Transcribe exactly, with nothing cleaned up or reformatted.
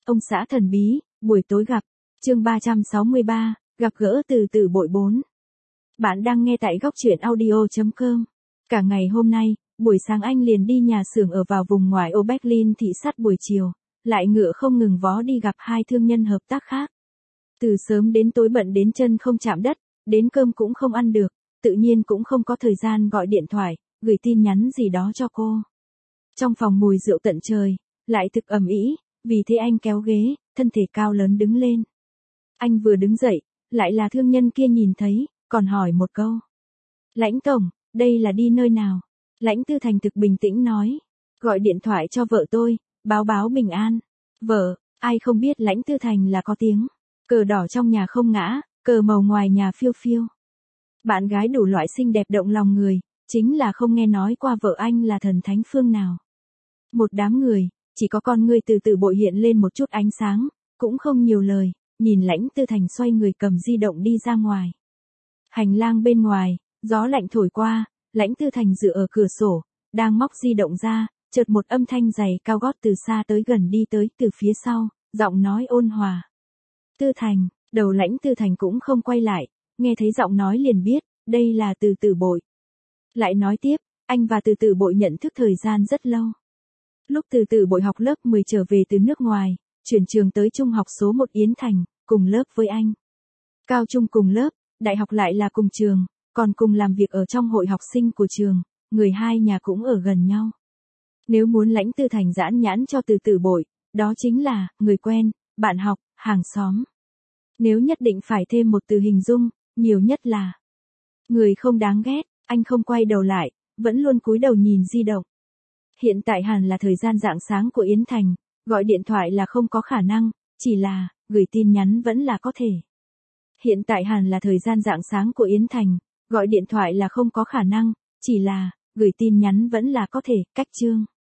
Ông xã thần bí, buổi tối gặp. Chương ba trăm sáu mươi ba, gặp gỡ từ từ bội bốn. Bạn đang nghe tại góc truyện audio chấm com. Cả ngày hôm nay, buổi sáng anh liền đi nhà xưởng ở vào vùng ngoại ô Berlin thị sát, buổi chiều lại ngựa không ngừng vó đi gặp hai thương nhân hợp tác khác. Từ sớm đến tối bận đến chân không chạm đất, đến cơm cũng không ăn được, tự nhiên cũng không có thời gian gọi điện thoại, gửi tin nhắn gì đó cho cô. Trong phòng mùi rượu tận trời, lại thực ầm ĩ, vì thế anh kéo ghế, thân thể cao lớn đứng lên. Anh vừa đứng dậy, lại là thương nhân kia nhìn thấy, còn hỏi một câu. Lãnh tổng, đây là đi nơi nào? Lãnh Tư Thành thực bình tĩnh nói. Gọi điện thoại cho vợ tôi, báo báo bình an. Vợ, ai không biết Lãnh Tư Thành là có tiếng. Cờ đỏ trong nhà không ngã, cờ màu ngoài nhà phiêu phiêu. Bạn gái đủ loại xinh đẹp động lòng người, chính là không nghe nói qua vợ anh là thần thánh phương nào. Một đám người, chỉ có con người từ từ bội hiện lên một chút ánh sáng, cũng không nhiều lời, nhìn Lãnh Tư Thành xoay người cầm di động đi ra ngoài. Hành lang bên ngoài, gió lạnh thổi qua, Lãnh Tư Thành dựa ở cửa sổ, đang móc di động ra, chợt một âm thanh giày cao gót từ xa tới gần đi tới từ phía sau, giọng nói ôn hòa. Tư Thành, đầu Lãnh Tư Thành cũng không quay lại, nghe thấy giọng nói liền biết, đây là từ từ bội. Lại nói tiếp, anh và từ từ bội nhận thức thời gian rất lâu. Lúc từ từ bội học lớp mười trở về từ nước ngoài, chuyển trường tới trung học số một Yến Thành, cùng lớp với anh. Cao trung cùng lớp, đại học lại là cùng trường, còn cùng làm việc ở trong hội học sinh của trường, người hai nhà cũng ở gần nhau. Nếu muốn Lãnh Tư Thành giãn nhãn cho từ từ bội, đó chính là, người quen, bạn học, hàng xóm. Nếu nhất định phải thêm một từ hình dung, nhiều nhất là người không đáng ghét, anh không quay đầu lại, vẫn luôn cúi đầu nhìn di động. Hiện tại hẳn là thời gian rạng sáng của Yến Thành, gọi điện thoại là không có khả năng, chỉ là, gửi tin nhắn vẫn là có thể. Hiện tại hẳn là thời gian rạng sáng của Yến Thành, gọi điện thoại là không có khả năng, chỉ là, gửi tin nhắn vẫn là có thể, cách chương.